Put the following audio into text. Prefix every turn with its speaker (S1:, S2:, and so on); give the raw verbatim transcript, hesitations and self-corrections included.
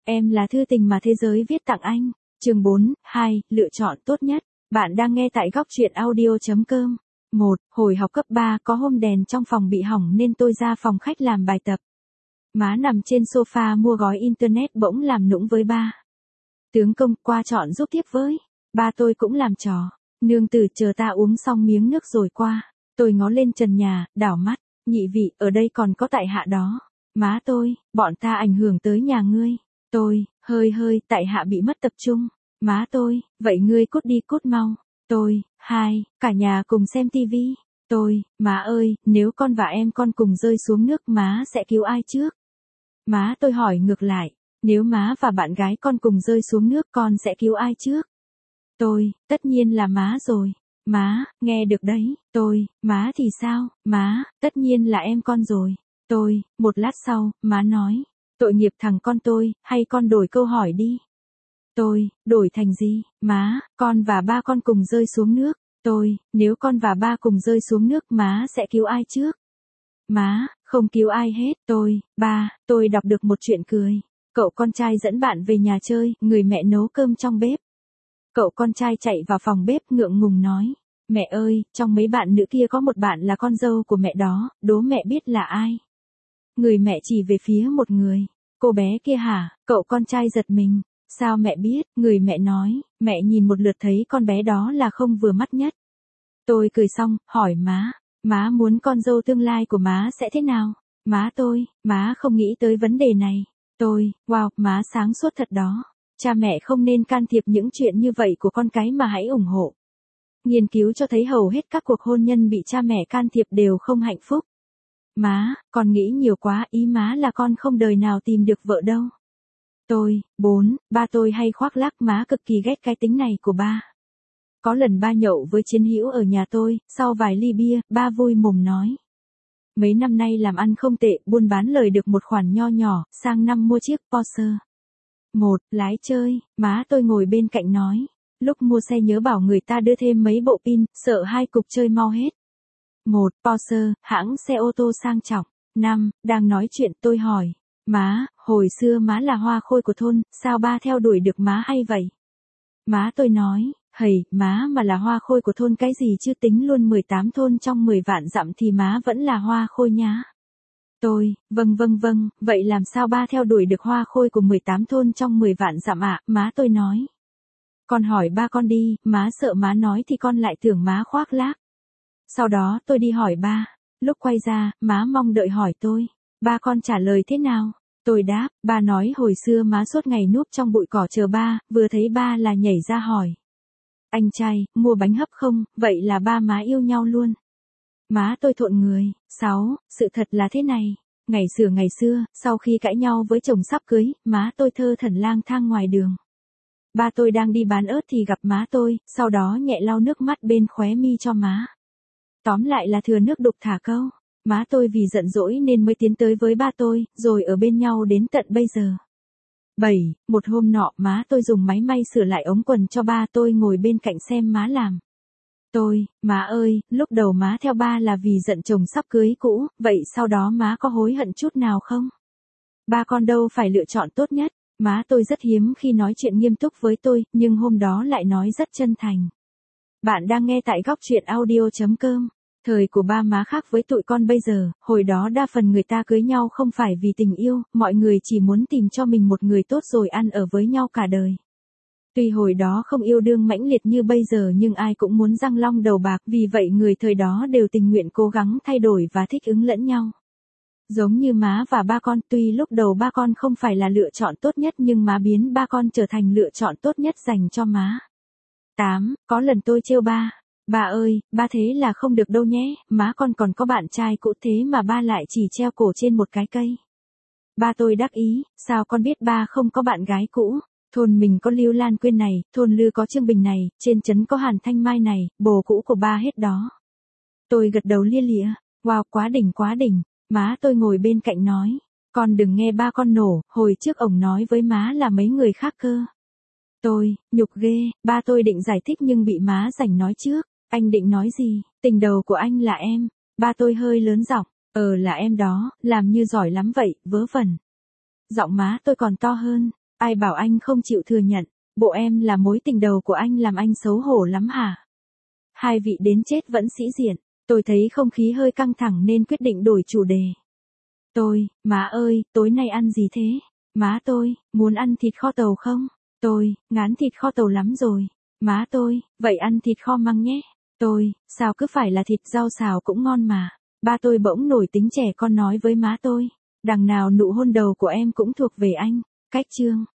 S1: Em là thư tình mà thế giới viết tặng anh. Chương bốn, hai, lựa chọn tốt nhất. Bạn đang nghe tại góc truyện audio chấm com. một. Hồi học cấp ba có hôm đèn trong phòng bị hỏng nên tôi ra phòng khách làm bài tập. Má nằm trên sofa mua gói internet bỗng làm nũng với ba. Tướng công qua chọn giúp tiếp với. Ba tôi cũng làm trò. Nương tử chờ ta uống xong miếng nước rồi qua. Tôi ngó lên trần nhà, đảo mắt. Nhị vị, ở đây còn có tại hạ đó. Má tôi, bọn ta ảnh hưởng tới nhà ngươi. Tôi, hơi hơi, tại hạ bị mất tập trung. Má tôi, vậy ngươi cút đi cút mau. Tôi, hai, cả nhà cùng xem tivi. Tôi, má ơi, nếu con và em con cùng rơi xuống nước má sẽ cứu ai trước? Má tôi hỏi ngược lại, nếu má và bạn gái con cùng rơi xuống nước con sẽ cứu ai trước? Tôi, tất nhiên là má rồi. Má, nghe được đấy. Tôi, má thì sao? Má, tất nhiên là em con rồi. Tôi, một lát sau, má nói, tội nghiệp thằng con tôi, hay con đổi câu hỏi đi. Tôi, đổi thành gì? Má, con và ba con cùng rơi xuống nước. Tôi, nếu con và ba cùng rơi xuống nước má sẽ cứu ai trước? Má, không cứu ai hết. Tôi, ba, tôi đọc được một chuyện cười. Cậu con trai dẫn bạn về nhà chơi, người mẹ nấu cơm trong bếp. Cậu con trai chạy vào phòng bếp ngượng ngùng nói, mẹ ơi, trong mấy bạn nữ kia có một bạn là con dâu của mẹ đó, đố mẹ biết là ai? Người mẹ chỉ về phía một người. Cô bé kia hả? Cậu con trai giật mình. Sao mẹ biết? Người mẹ nói, mẹ nhìn một lượt thấy con bé đó là không vừa mắt nhất. Tôi cười xong, hỏi má, má muốn con dâu tương lai của má sẽ thế nào? Má tôi, má không nghĩ tới vấn đề này. Tôi, wow, má sáng suốt thật đó. Cha mẹ không nên can thiệp những chuyện như vậy của con cái mà hãy ủng hộ. Nghiên cứu cho thấy hầu hết các cuộc hôn nhân bị cha mẹ can thiệp đều không hạnh phúc. Má, con nghĩ nhiều quá, ý má là con không đời nào tìm được vợ đâu. Tôi, bốn, ba tôi hay khoác lác, má cực kỳ ghét cái tính này của ba. Có lần ba nhậu với chiến hữu ở nhà tôi, sau vài ly bia, ba vui mồm nói. Mấy năm nay làm ăn không tệ, buôn bán lời được một khoản nho nhỏ, sang năm mua chiếc Porsche. Một, lái chơi, má tôi ngồi bên cạnh nói. Lúc mua xe nhớ bảo người ta đưa thêm mấy bộ pin, sợ hai cục chơi mau hết. Một, Porsche, hãng xe ô tô sang trọng. Năm, đang nói chuyện tôi hỏi. Má, hồi xưa má là hoa khôi của thôn, sao ba theo đuổi được má hay vậy? Má tôi nói, hầy, má mà là hoa khôi của thôn cái gì chứ tính luôn mười tám thôn trong mười vạn dặm thì má vẫn là hoa khôi nhá. Tôi, vâng vâng vâng, vậy làm sao ba theo đuổi được hoa khôi của mười tám thôn trong mười vạn dặm ạ? Má tôi nói. Con hỏi ba con đi, má sợ má nói thì con lại tưởng má khoác lác. Sau đó tôi đi hỏi ba, lúc quay ra, má mong đợi hỏi tôi. Ba con trả lời thế nào? Tôi đáp, ba nói hồi xưa má suốt ngày núp trong bụi cỏ chờ ba, vừa thấy ba là nhảy ra hỏi. Anh trai, mua bánh hấp không? Vậy là ba má yêu nhau luôn. Má tôi thộn người. Sáu, sự thật là thế này. Ngày xưa ngày xưa, sau khi cãi nhau với chồng sắp cưới, má tôi thơ thẩn lang thang ngoài đường. Ba tôi đang đi bán ớt thì gặp má tôi, sau đó nhẹ lau nước mắt bên khóe mi cho má. Tóm lại là thừa nước đục thả câu. Má tôi vì giận dỗi nên mới tiến tới với ba tôi, rồi ở bên nhau đến tận bây giờ. Bảy, một hôm nọ má tôi dùng máy may sửa lại ống quần cho ba tôi ngồi bên cạnh xem má làm. Tôi, má ơi, lúc đầu má theo ba là vì giận chồng sắp cưới cũ, vậy sau đó má có hối hận chút nào không? Ba con đâu phải lựa chọn tốt nhất. Má tôi rất hiếm khi nói chuyện nghiêm túc với tôi, nhưng hôm đó lại nói rất chân thành. Bạn đang nghe tại góc truyện audio chấm com. Thời của ba má khác với tụi con bây giờ, hồi đó đa phần người ta cưới nhau không phải vì tình yêu, mọi người chỉ muốn tìm cho mình một người tốt rồi ăn ở với nhau cả đời. Tuy hồi đó không yêu đương mãnh liệt như bây giờ nhưng ai cũng muốn răng long đầu bạc, vì vậy người thời đó đều tình nguyện cố gắng thay đổi và thích ứng lẫn nhau. Giống như má và ba con, tuy lúc đầu ba con không phải là lựa chọn tốt nhất nhưng má biến ba con trở thành lựa chọn tốt nhất dành cho má. Tám, có lần tôi trêu ba. Ba ơi, ba thế là không được đâu nhé, má con còn có bạn trai cũ thế mà ba lại chỉ treo cổ trên một cái cây. Ba tôi đắc ý, sao con biết ba không có bạn gái cũ? Thôn mình có Lưu Lan Quyên này, thôn Lư có Trương Bình này, trên trấn có Hàn Thanh Mai này, bồ cũ của ba hết đó. Tôi gật đầu lia lịa, wow, quá đỉnh quá đỉnh. Má tôi ngồi bên cạnh nói, con đừng nghe ba con nổ, hồi trước ổng nói với má là mấy người khác cơ. Tôi, nhục ghê, ba tôi định giải thích nhưng bị má giành nói trước. Anh định nói gì? Tình đầu của anh là em. Ba tôi hơi lớn giọng, ờ là em đó, làm như giỏi lắm vậy, vớ vẩn. Giọng má tôi còn to hơn. Ai bảo anh không chịu thừa nhận, bộ em là mối tình đầu của anh làm anh xấu hổ lắm hả? Hai vị đến chết vẫn sĩ diện, tôi thấy không khí hơi căng thẳng nên quyết định đổi chủ đề. Tôi, má ơi, tối nay ăn gì thế? Má tôi, muốn ăn thịt kho tàu không? Tôi, ngán thịt kho tàu lắm rồi. Má tôi, vậy ăn thịt kho măng nhé. Tôi, sao cứ phải là thịt, rau xào cũng ngon mà. Ba tôi bỗng nổi tính trẻ con nói với má tôi. Đằng nào nụ hôn đầu của em cũng thuộc về anh. Cách chương.